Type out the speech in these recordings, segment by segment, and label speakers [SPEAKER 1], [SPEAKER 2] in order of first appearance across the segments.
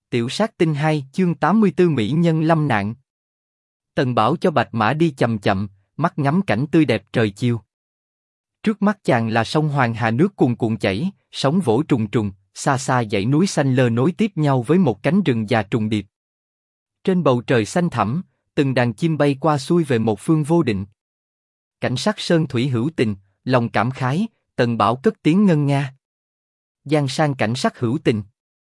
[SPEAKER 1] Tiểu sát tinh 2 chương 84 Mỹ nhân lâm nạn. Tần Bảo cho Bạch Mã đi chậm chậm, mắt ngắm cảnh tươi đẹp trời chiều. Trước mắt chàng là sông Hoàng Hà nước cuồn cuộn chảy, sóng vỗ trùng trùng, xa xa dãy núi xanh lơ nối tiếp nhau với một cánh rừng già trùng điệp. Trên bầu trời xanh thẳm, từng đàn chim bay qua xuôi về một phương vô định. Cảnh sắc sơn thủy hữu tình, lòng cảm khái, Tần Bảo cất tiếng ngân nga. Giang sang cảnh sắc hữu tình.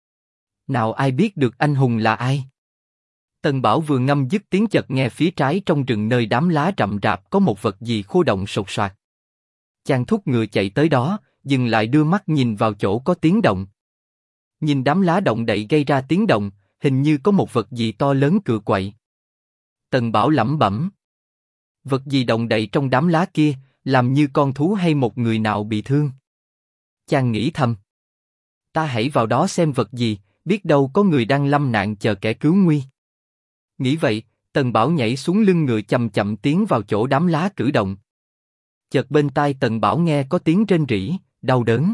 [SPEAKER 1] Nào ai biết được anh hùng là ai? Tần Bảo vừa ngâm dứt tiếng chợt nghe phía trái trong rừng nơi đám lá rậm rạp có một vật gì khô động sột soạt. Chàng thúc ngựa chạy tới đó, dừng lại đưa mắt nhìn vào chỗ có tiếng động. Nhìn đám lá động đậy gây ra tiếng động, hình như có một vật gì to lớn cựa quậy. Tần Bảo lẩm bẩm. Vật gì động đậy trong đám lá kia, làm như con thú hay một người nào bị thương. Chàng nghĩ thầm. Ta hãy vào đó xem vật gì, biết đâu có người đang lâm nạn chờ kẻ cứu nguy. Nghĩ vậy, Tần Bảo nhảy xuống lưng ngựa chậm chậm tiến vào chỗ đám lá cử động. Chợt bên tai Tần Bảo nghe có tiếng rên rỉ, đau đớn.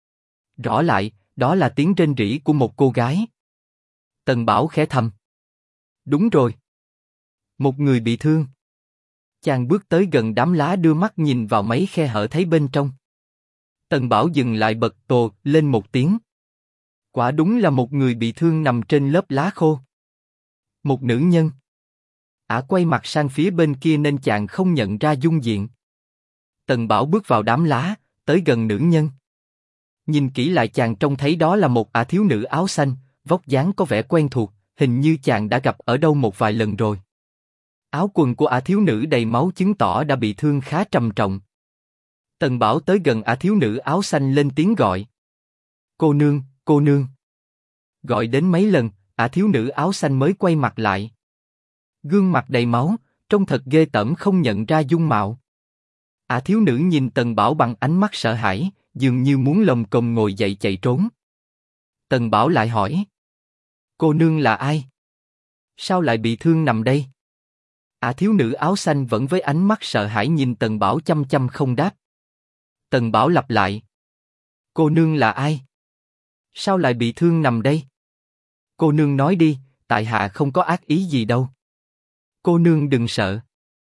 [SPEAKER 1] Rõ lại, đó là tiếng rên rỉ của một cô gái. Tần Bảo khẽ thầm. Đúng rồi. Một người bị thương. Chàng bước tới gần đám lá đưa mắt nhìn vào mấy khe hở thấy bên trong. Tần Bảo dừng lại bật tồ lên một tiếng. Quả đúng là một người bị thương nằm trên lớp lá khô. Một nữ nhân. Ả quay mặt sang phía bên kia nên chàng không nhận ra dung diện. Tần Bảo bước vào đám lá, tới gần nữ nhân. Nhìn kỹ lại chàng trông thấy đó là một ả thiếu nữ áo xanh, vóc dáng có vẻ quen thuộc, hình như chàng đã gặp ở đâu một vài lần rồi. Áo quần của ả thiếu nữ đầy máu chứng tỏ đã bị thương khá trầm trọng. Tần Bảo tới gần ả thiếu nữ áo xanh lên tiếng gọi. Cô nương, cô nương. Gọi đến mấy lần, ả thiếu nữ áo xanh mới quay mặt lại. Gương mặt đầy máu, trông thật ghê tởm không nhận ra dung mạo. Ả thiếu nữ nhìn Tần Bảo bằng ánh mắt sợ hãi, dường như muốn lồm cồm ngồi dậy chạy trốn. Tần Bảo lại hỏi. Cô nương là ai? Sao lại bị thương nằm đây? Ả thiếu nữ áo xanh vẫn với ánh mắt sợ hãi nhìn Tần Bảo chăm chăm không đáp. Tần Bảo lặp lại. Cô nương là ai? Sao lại bị thương nằm đây? Cô nương nói đi, tại hạ không có ác ý gì đâu. Cô nương đừng sợ.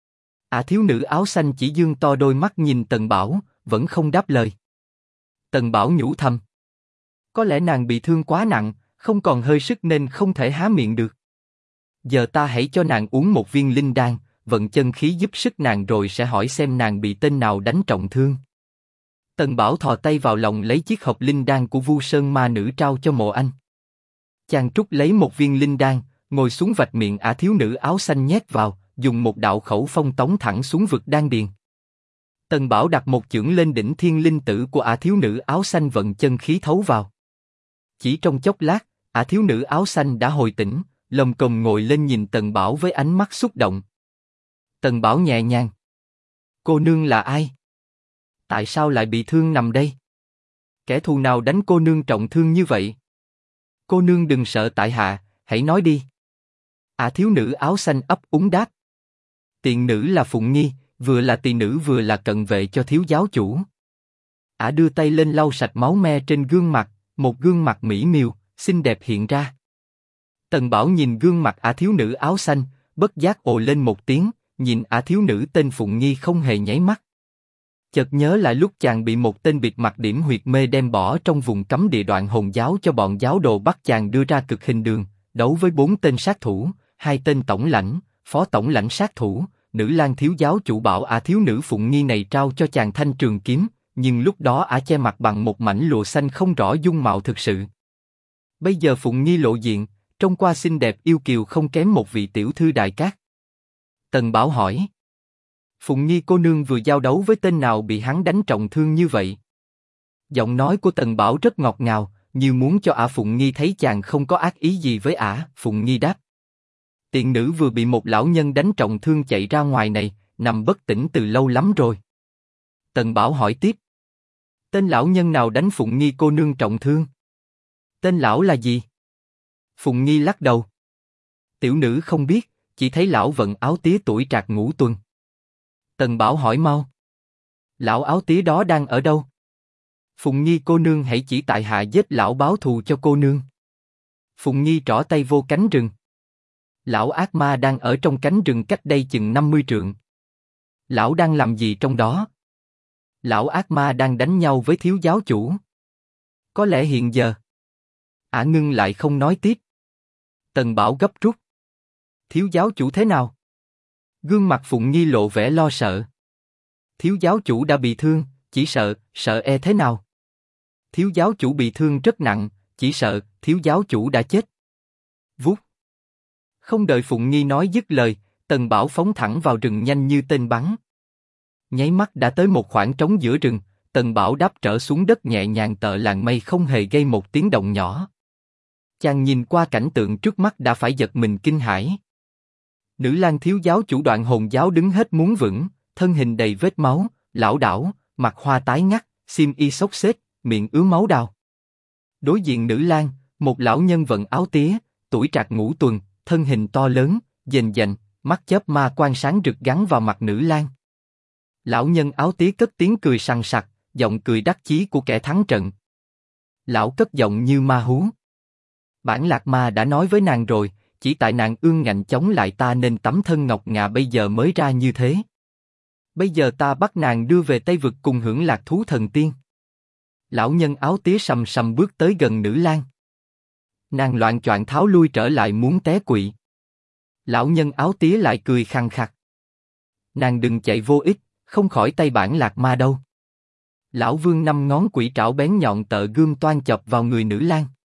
[SPEAKER 1] Ả thiếu nữ áo xanh chỉ dương to đôi mắt nhìn Tần Bảo, vẫn không đáp lời. Tần Bảo nhủ thầm. Có lẽ nàng bị thương quá nặng, không còn hơi sức nên không thể há miệng được. Giờ ta hãy cho nàng uống một viên linh đan, vận chân khí giúp sức nàng rồi sẽ hỏi xem nàng bị tên nào đánh trọng thương. Tần Bảo thò tay vào lòng lấy chiếc hộp linh đan của Vu Sơn ma nữ trao cho Mộ Anh. Chàng trút lấy một viên linh đan, ngồi xuống vạch miệng ả thiếu nữ áo xanh nhét vào, dùng một đạo khẩu phong tống thẳng xuống vực đan điền. Tần Bảo đặt một chưởng lên đỉnh thiên linh tử của ả thiếu nữ áo xanh vận chân khí thấu vào. Chỉ trong chốc lát, ả thiếu nữ áo xanh đã hồi tỉnh, lồm cồm ngồi lên nhìn Tần Bảo với ánh mắt xúc động. Tần Bảo nhẹ nhàng. Cô nương là ai? Tại sao lại bị thương nằm đây? Kẻ thù nào đánh cô nương trọng thương như vậy? Cô nương đừng sợ tại hạ, hãy nói đi. Ả thiếu nữ áo xanh ấp úng đáp. Tiện nữ là Phụng Nghi, vừa là tỳ nữ vừa là cận vệ cho thiếu giáo chủ. Ả đưa tay lên lau sạch máu me trên gương mặt, một gương mặt mỹ miều, xinh đẹp hiện ra. Tần Bảo nhìn gương mặt ả thiếu nữ áo xanh, bất giác ồ lên một tiếng, nhìn ả thiếu nữ tên Phụng Nghi không hề nháy mắt. Chợt nhớ lại lúc chàng bị một tên bịt mặt điểm huyệt mê đem bỏ trong vùng cấm địa Đoạn Hồn giáo cho bọn giáo đồ bắt chàng đưa ra cực hình đường, đấu với 4 tên sát thủ, 2 tên tổng lãnh, phó tổng lãnh sát thủ. Nữ lang thiếu giáo chủ bảo ả thiếu nữ Phụng Nghi này trao cho chàng thanh trường kiếm, nhưng lúc đó ả che mặt bằng một mảnh lụa xanh không rõ dung mạo thực sự. Bây giờ Phụng Nghi lộ diện, trông qua xinh đẹp yêu kiều không kém một vị tiểu thư đại cát. Tần Bảo hỏi. Phụng Nghi cô nương vừa giao đấu với tên nào bị hắn đánh trọng thương như vậy? Giọng nói của Tần Bảo rất ngọt ngào, như muốn cho ả Phụng Nghi thấy chàng không có ác ý gì với ả. Phụng Nghi đáp. Tiện nữ vừa bị một lão nhân đánh trọng thương chạy ra ngoài này, nằm bất tỉnh từ lâu lắm rồi. Tần Bảo hỏi tiếp. Tên lão nhân nào đánh Phụng Nghi cô nương trọng thương? Tên lão là gì? Phụng Nghi lắc đầu. Tiểu nữ không biết, chỉ thấy lão vận áo tía tuổi trạc ngũ tuần. Tần Bảo hỏi mau. Lão áo tía đó đang ở đâu? Phụng Nghi cô nương hãy chỉ tại hạ giết lão báo thù cho cô nương. Phụng Nghi trỏ tay vô cánh rừng. Lão ác ma đang ở trong cánh rừng cách đây chừng 50 trượng. Lão đang làm gì trong đó? Lão ác ma đang đánh nhau với thiếu giáo chủ. Có lẽ hiện giờ. Ả Ngưng lại không nói tiếp. Tần Bảo gấp rút. Thiếu giáo chủ thế nào? Gương mặt Phụng Nghi lộ vẻ lo sợ. Thiếu giáo chủ đã bị thương, chỉ sợ thế nào? Thiếu giáo chủ bị thương rất nặng, chỉ sợ thiếu giáo chủ đã chết. Vút. Không đợi Phụng Nghi nói dứt lời, Tần Bảo phóng thẳng vào rừng nhanh như tên bắn. Nháy mắt đã tới một khoảng trống giữa rừng, Tần Bảo đáp trở xuống đất nhẹ nhàng tợ làng mây không hề gây một tiếng động nhỏ. Chàng nhìn qua cảnh tượng trước mắt đã phải giật mình kinh hãi. Nữ lang thiếu giáo chủ Đoạn Hồn giáo đứng hết muốn vững, thân hình đầy vết máu, lảo đảo, mặt hoa tái ngắt, xiêm y xốc xếch, miệng ứa máu đào. Đối diện nữ lang, một lão nhân vận áo tía, tuổi trạc ngũ tuần, thân hình to lớn, dềnh dành, mắt chớp ma quang sáng rực gắn vào mặt nữ lang. Lão nhân áo tía cất tiếng cười sằng sặc, giọng cười đắc chí của kẻ thắng trận. Lão cất giọng như ma hú. Bản Lạc Ma đã nói với nàng rồi, chỉ tại nàng ương ngạnh chống lại ta nên tấm thân ngọc ngà bây giờ mới ra như thế. Bây giờ ta bắt nàng đưa về Tây Vực cùng hưởng lạc thú thần tiên. Lão nhân áo tía sầm sầm bước tới gần nữ lang. Nàng loạng choạng tháo lui trở lại muốn té quỵ. Lão nhân áo tía lại cười khằng khặc. Nàng đừng chạy vô ích, không khỏi tay Bản Lạc Ma đâu. Lão Vương năm ngón quỷ trảo bén nhọn tợ gươm toan chọc vào người nữ lang.